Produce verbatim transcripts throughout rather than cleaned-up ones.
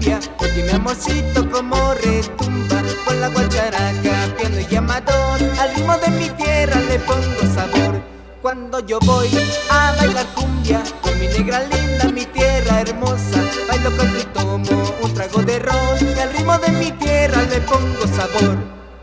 cumbia, oye mi amorcito como retumba, con la guacharaca, piano y llamador, al ritmo de mi tierra le pongo sabor. Cuando yo voy a bailar cumbia, con mi negra linda, mi tierra hermosa, bailo canto y tomo un trago de ron, y al ritmo de mi tierra le pongo sabor.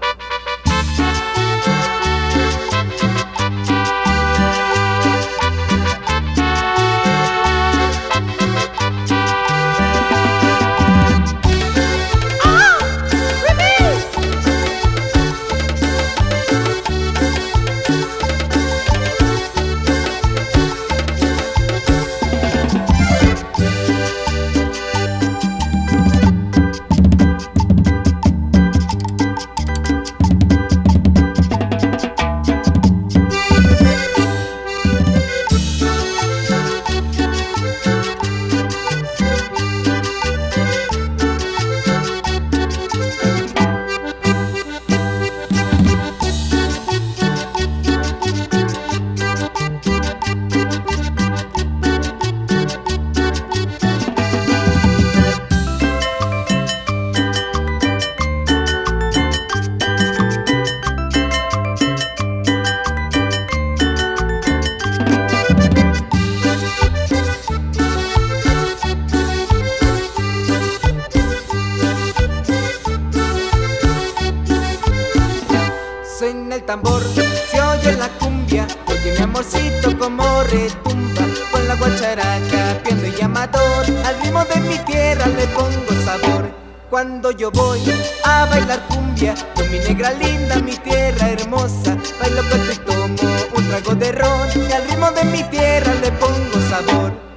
Suena el tambor, se oye la cumbia, oye mi amorcito como retumba, con la guacharaca, piano y llamador, al ritmo de mi tierra le pongo sabor. Cuando yo voy a bailar cumbia, con mi negra linda, mi tierra hermosa, bailo canto y tomo un trago de ron, y al ritmo de mi tierra le pongo sabor.